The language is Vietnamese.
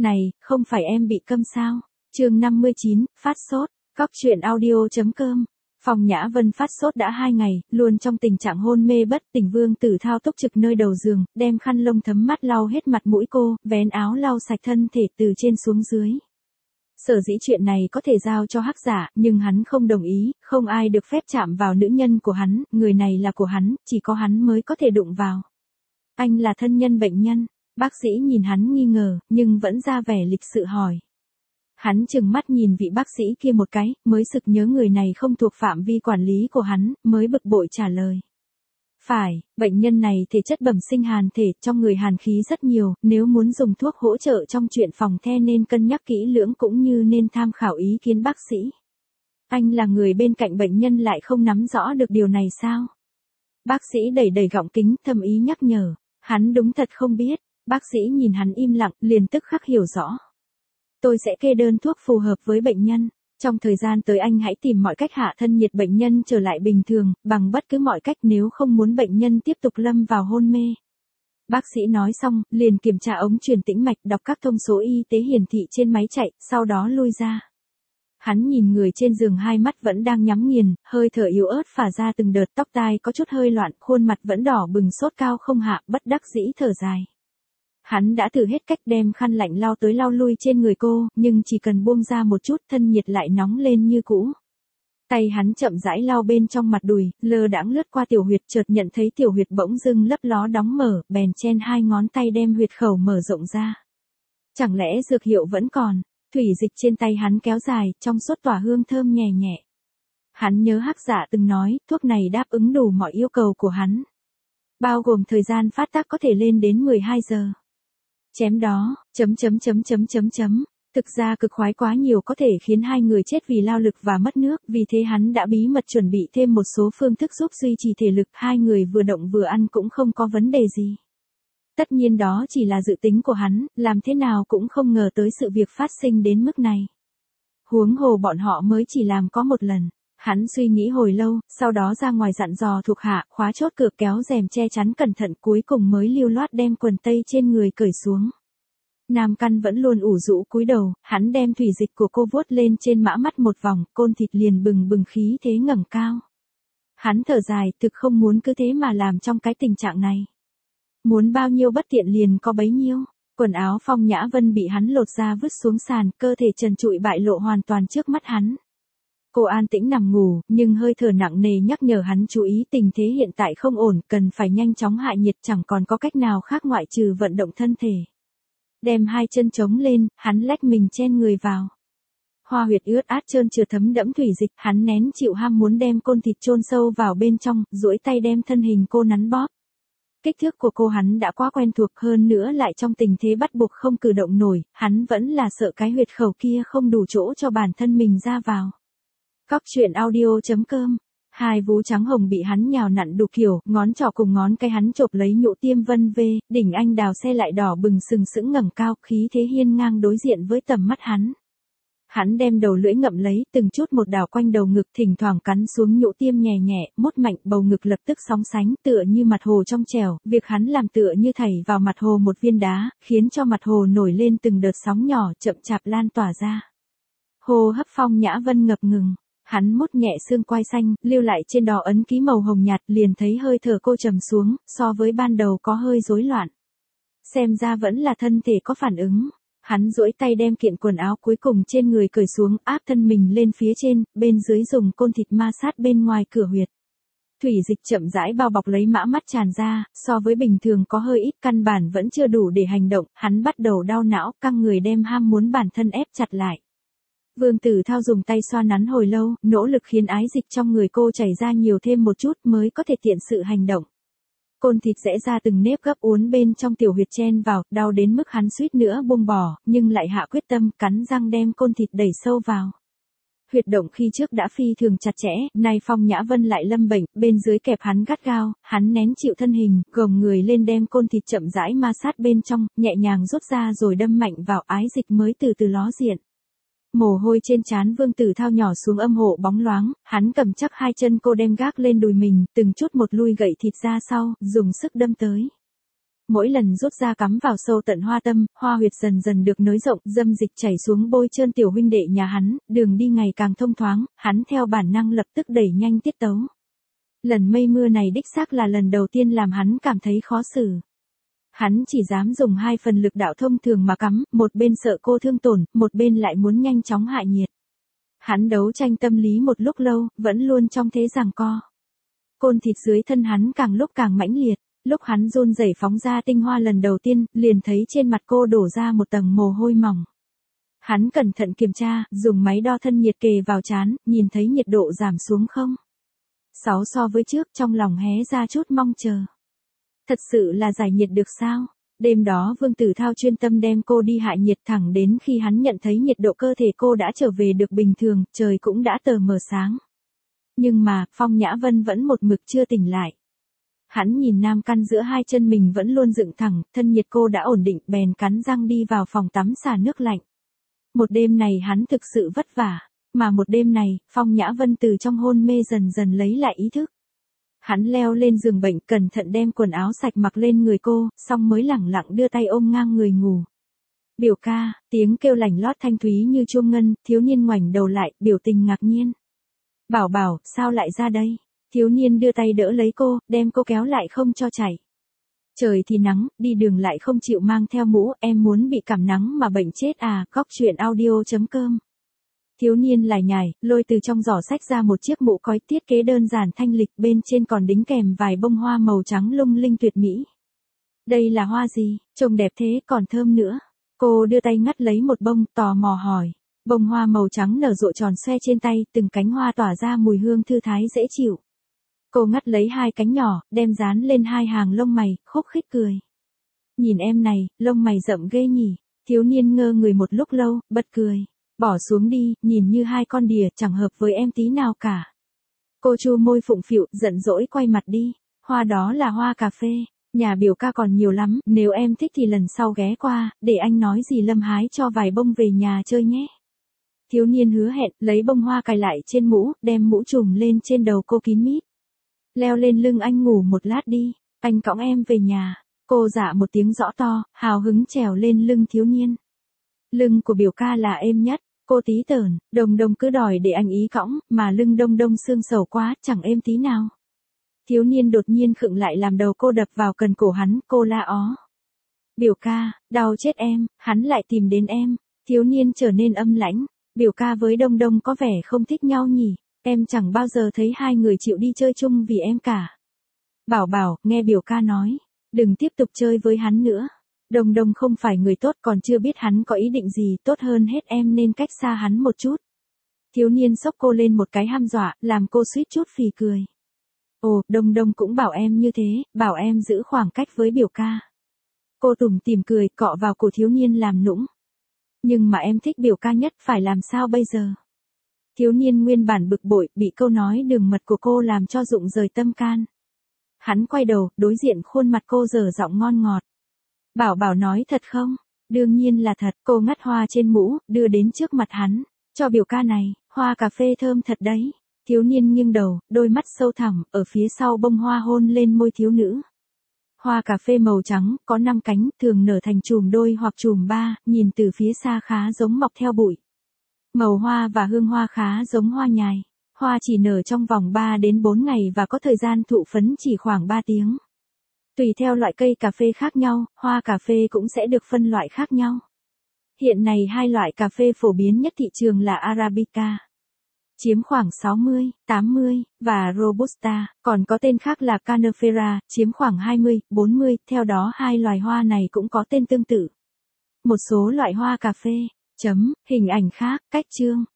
Này, không phải em bị câm sao? Chương 59, phát sốt. Cóc truyện audio.com. Phong Nhã Vân phát sốt đã 2 ngày, luôn trong tình trạng hôn mê bất tỉnh. Vương Tử Thao túc trực nơi đầu giường, đem khăn lông thấm mắt lau hết mặt mũi cô, vén áo lau sạch thân thể từ trên xuống dưới. Sở dĩ chuyện này có thể giao cho Hắc Giả, nhưng hắn không đồng ý, không ai được phép chạm vào nữ nhân của hắn, người này là của hắn, chỉ có hắn mới có thể đụng vào. Anh là thân nhân bệnh nhân. Bác sĩ nhìn hắn nghi ngờ, nhưng vẫn ra vẻ lịch sự hỏi. Hắn chừng mắt nhìn vị bác sĩ kia một cái, mới sực nhớ người này không thuộc phạm vi quản lý của hắn, mới bực bội trả lời. Phải, bệnh nhân này thể chất bẩm sinh hàn thể, trong người hàn khí rất nhiều, nếu muốn dùng thuốc hỗ trợ trong chuyện phòng the nên cân nhắc kỹ lưỡng cũng như nên tham khảo ý kiến bác sĩ. Anh là người bên cạnh bệnh nhân lại không nắm rõ được điều này sao? Bác sĩ đẩy đẩy gọng kính, thầm ý nhắc nhở. Hắn đúng thật không biết. Bác sĩ nhìn hắn im lặng, liền tức khắc hiểu rõ. Tôi sẽ kê đơn thuốc phù hợp với bệnh nhân. Trong thời gian tới anh hãy tìm mọi cách hạ thân nhiệt bệnh nhân trở lại bình thường, bằng bất cứ mọi cách nếu không muốn bệnh nhân tiếp tục lâm vào hôn mê. Bác sĩ nói xong, liền kiểm tra ống truyền tĩnh mạch, đọc các thông số y tế hiển thị trên máy chạy, sau đó lui ra. Hắn nhìn người trên giường, hai mắt vẫn đang nhắm nghiền, hơi thở yếu ớt phả ra từng đợt, tóc tai có chút hơi loạn, khuôn mặt vẫn đỏ bừng, sốt cao không hạ, bất đắc dĩ thở dài. Hắn đã thử hết cách đem khăn lạnh lau tới lau lui trên người cô, nhưng chỉ cần buông ra một chút thân nhiệt lại nóng lên như cũ. Tay hắn chậm rãi lau bên trong mặt đùi, lơ đãng lướt qua tiểu huyệt, chợt nhận thấy tiểu huyệt bỗng dưng lấp ló đóng mở, bèn chen hai ngón tay đem huyệt khẩu mở rộng ra. Chẳng lẽ dược hiệu vẫn còn? Thủy dịch trên tay hắn kéo dài, trong suốt tỏa hương thơm nhẹ nhẹ. Hắn nhớ Hắc Giả từng nói, thuốc này đáp ứng đủ mọi yêu cầu của hắn. Bao gồm thời gian phát tác có thể lên đến 12 giờ. Chém đó, Thực ra cực khoái quá nhiều có thể khiến hai người chết vì lao lực và mất nước, vì thế hắn đã bí mật chuẩn bị thêm một số phương thức giúp duy trì thể lực, hai người vừa động vừa ăn cũng không có vấn đề gì. Tất nhiên đó chỉ là dự tính của hắn, làm thế nào cũng không ngờ tới sự việc phát sinh đến mức này. Huống hồ bọn họ mới chỉ làm có một lần. Hắn suy nghĩ hồi lâu, sau đó ra ngoài dặn dò thuộc hạ, khóa chốt cửa, kéo rèm che chắn cẩn thận, cuối cùng mới lưu loát đem quần tây trên người cởi xuống. Nam Căn vẫn luôn ủ rũ cúi đầu, hắn đem thủy dịch của cô vuốt lên trên mã mắt một vòng, côn thịt liền bừng bừng khí thế ngẩng cao. Hắn thở dài, thực không muốn cứ thế mà làm trong cái tình trạng này. Muốn bao nhiêu bất tiện liền có bấy nhiêu. Quần áo Phong Nhã Vân bị hắn lột ra vứt xuống sàn, cơ thể trần trụi bại lộ hoàn toàn trước mắt hắn. Cô an tĩnh nằm ngủ, nhưng hơi thở nặng nề nhắc nhở hắn chú ý tình thế hiện tại không ổn, cần phải nhanh chóng hạ nhiệt, chẳng còn có cách nào khác ngoại trừ vận động thân thể. Đem hai chân trống lên, hắn lách mình chen người vào. Hoa huyệt ướt át trơn trượt thấm đẫm thủy dịch, hắn nén chịu ham muốn đem côn thịt chôn sâu vào bên trong, duỗi tay đem thân hình cô nắn bóp. Kích thước của cô hắn đã quá quen thuộc, hơn nữa lại trong tình thế bắt buộc không cử động nổi, hắn vẫn là sợ cái huyệt khẩu kia không đủ chỗ cho bản thân mình ra vào. Cóc truyện audio.com. Hai vú trắng hồng bị hắn nhào nặn đủ kiểu, ngón trỏ cùng ngón cái hắn chộp lấy nhũ tiêm vân vê, đỉnh anh đào xe lại đỏ bừng sừng sững ngẩng cao, khí thế hiên ngang đối diện với tầm mắt hắn. Hắn đem đầu lưỡi ngậm lấy, từng chút một đào quanh đầu ngực, thỉnh thoảng cắn xuống nhũ tiêm nhẹ nhẹ, mốt mạnh, bầu ngực lập tức sóng sánh, tựa như mặt hồ trong trẻo, việc hắn làm tựa như thảy vào mặt hồ một viên đá, khiến cho mặt hồ nổi lên từng đợt sóng nhỏ, chậm chạp lan tỏa ra. Hô hấp Phong Nhã Vân ngập ngừng. Hắn mốt nhẹ xương quai xanh, lưu lại trên đó ấn ký màu hồng nhạt, liền thấy hơi thở cô trầm xuống, so với ban đầu có hơi rối loạn. Xem ra vẫn là thân thể có phản ứng. Hắn duỗi tay đem kiện quần áo cuối cùng trên người cởi xuống, áp thân mình lên phía trên, bên dưới dùng côn thịt ma sát bên ngoài cửa huyệt. Thủy dịch chậm rãi bao bọc lấy mã mắt tràn ra, so với bình thường có hơi ít, căn bản vẫn chưa đủ để hành động, hắn bắt đầu đau não, căng người đem ham muốn bản thân ép chặt lại. Vương Tử Thao dùng tay xoa nắn hồi lâu, nỗ lực khiến ái dịch trong người cô chảy ra nhiều thêm một chút mới có thể tiện sự hành động. Côn thịt rẽ ra từng nếp gấp uốn bên trong tiểu huyệt chen vào, đau đến mức hắn suýt nữa buông bỏ, nhưng lại hạ quyết tâm, cắn răng đem côn thịt đẩy sâu vào. Huyệt động khi trước đã phi thường chặt chẽ, nay Phong Nhã Vân lại lâm bệnh, bên dưới kẹp hắn gắt gao, hắn nén chịu thân hình, gồng người lên đem côn thịt chậm rãi ma sát bên trong, nhẹ nhàng rút ra rồi đâm mạnh vào, ái dịch mới từ từ ló diện. Mồ hôi trên trán Vương Tử Thao nhỏ xuống, âm hộ bóng loáng, hắn cầm chắc hai chân cô đem gác lên đùi mình, từng chút một lui gậy thịt ra sau, dùng sức đâm tới. Mỗi lần rút ra cắm vào sâu tận hoa tâm, hoa huyệt dần dần được nới rộng, dâm dịch chảy xuống bôi trơn tiểu huynh đệ nhà hắn, đường đi ngày càng thông thoáng, hắn theo bản năng lập tức đẩy nhanh tiết tấu. Lần mây mưa này đích xác là lần đầu tiên làm hắn cảm thấy khó xử. Hắn chỉ dám dùng 2 phần lực đạo thông thường mà cắm, một bên sợ cô thương tổn, một bên lại muốn nhanh chóng hạ nhiệt. Hắn đấu tranh tâm lý một lúc lâu, vẫn luôn trong thế giằng co. Côn thịt dưới thân hắn càng lúc càng mãnh liệt, lúc hắn run rẩy phóng ra tinh hoa lần đầu tiên, liền thấy trên mặt cô đổ ra một tầng mồ hôi mỏng. Hắn cẩn thận kiểm tra, dùng máy đo thân nhiệt kề vào trán, nhìn thấy nhiệt độ giảm xuống 0,6 so với trước, trong lòng hé ra chút mong chờ. Thật sự là giải nhiệt được sao? Đêm đó Vương Tử Thao chuyên tâm đem cô đi hạ nhiệt thẳng đến khi hắn nhận thấy nhiệt độ cơ thể cô đã trở về được bình thường, trời cũng đã tờ mờ sáng. Nhưng mà, Phong Nhã Vân vẫn một mực chưa tỉnh lại. Hắn nhìn nam căn giữa 2 chân mình vẫn luôn dựng thẳng, thân nhiệt cô đã ổn định, bèn cắn răng đi vào phòng tắm xả nước lạnh. Một đêm này hắn thực sự vất vả, mà một đêm này, Phong Nhã Vân từ trong hôn mê dần dần lấy lại ý thức. Hắn leo lên giường bệnh, cẩn thận đem quần áo sạch mặc lên người cô, xong mới lẳng lặng đưa tay ôm ngang người ngủ. Biểu ca, tiếng kêu lành lót thanh thúy như chuông ngân, thiếu niên ngoảnh đầu lại, biểu tình ngạc nhiên. Bảo bảo, sao lại ra đây? Thiếu niên đưa tay đỡ lấy cô, đem cô kéo lại không cho chảy. Trời thì nắng, đi đường lại không chịu mang theo mũ, em muốn bị cảm nắng mà bệnh chết à, góc truyện audio.com. Thiếu niên lải nhải, lôi từ trong giỏ sách ra một chiếc mũ cói thiết kế đơn giản thanh lịch, bên trên còn đính kèm vài bông hoa màu trắng lung linh tuyệt mỹ. Đây là hoa gì, trông đẹp thế còn thơm nữa. Cô đưa tay ngắt lấy một bông, tò mò hỏi. Bông hoa màu trắng nở rộ tròn xoe trên tay, từng cánh hoa tỏa ra mùi hương thư thái dễ chịu. Cô ngắt lấy 2 cánh nhỏ, đem dán lên 2 hàng lông mày, khúc khích cười. Nhìn em này, lông mày rậm ghê nhỉ. Thiếu niên ngơ người một lúc lâu, bật cười. Bỏ xuống đi, nhìn như 2 con đỉa, chẳng hợp với em tí nào cả. Cô chu môi phụng phịu, giận dỗi quay mặt đi. Hoa đó là hoa cà phê, nhà biểu ca còn nhiều lắm, nếu em thích thì lần sau ghé qua, để anh nói gì Lâm hái cho vài bông về nhà chơi nhé. Thiếu niên hứa hẹn, lấy bông hoa cài lại trên mũ, đem mũ trùm lên trên đầu cô kín mít. Leo lên lưng anh ngủ một lát đi, anh cõng em về nhà. Cô dạ một tiếng rõ to, hào hứng trèo lên lưng thiếu niên. Lưng của biểu ca là êm nhất. Cô tí tởn, Đồng Đồng cứ đòi để anh ý cõng, mà lưng Đông Đông xương sầu quá, chẳng êm tí nào. Thiếu niên đột nhiên khựng lại làm đầu cô đập vào cần cổ hắn, cô la ó. Biểu ca, đau chết em, hắn lại tìm đến em. Thiếu niên trở nên âm lãnh, biểu ca với Đông Đông có vẻ không thích nhau nhỉ, em chẳng bao giờ thấy 2 người chịu đi chơi chung vì em cả. Bảo bảo, nghe biểu ca nói, đừng tiếp tục chơi với hắn nữa. Đông Đông không phải người tốt, còn chưa biết hắn có ý định gì, tốt hơn hết em nên cách xa hắn một chút. Thiếu niên xốc cô lên một cái hăm dọa, làm cô suýt chút phì cười. Ồ, Đông Đông cũng bảo em như thế, bảo em giữ khoảng cách với biểu ca. Cô tủm tỉm cười, cọ vào cổ thiếu niên làm nũng. Nhưng mà em thích biểu ca nhất, phải làm sao bây giờ? Thiếu niên nguyên bản bực bội, bị câu nói đường mật của cô làm cho rụng rời tâm can. Hắn quay đầu, đối diện khuôn mặt cô dở giọng ngon ngọt. Bảo bảo nói thật không? Đương nhiên là thật, cô ngắt hoa trên mũ, đưa đến trước mặt hắn. Cho biểu ca này, hoa cà phê thơm thật đấy. Thiếu niên nghiêng đầu, đôi mắt sâu thẳm, ở phía sau bông hoa hôn lên môi thiếu nữ. Hoa cà phê màu trắng, có 5 cánh, thường nở thành chùm đôi hoặc chùm 3, nhìn từ phía xa khá giống mọc theo bụi. Màu hoa và hương hoa khá giống hoa nhài. Hoa chỉ nở trong vòng 3 đến 4 ngày và có thời gian thụ phấn chỉ khoảng 3 tiếng. Tùy theo loại cây cà phê khác nhau, hoa cà phê cũng sẽ được phân loại khác nhau. Hiện nay 2 loại cà phê phổ biến nhất thị trường là Arabica, chiếm khoảng 60, 80, và Robusta, còn có tên khác là Canefera, chiếm khoảng 20, 40, theo đó 2 loài hoa này cũng có tên tương tự. Một số loại hoa cà phê, hình ảnh khác, cách chương.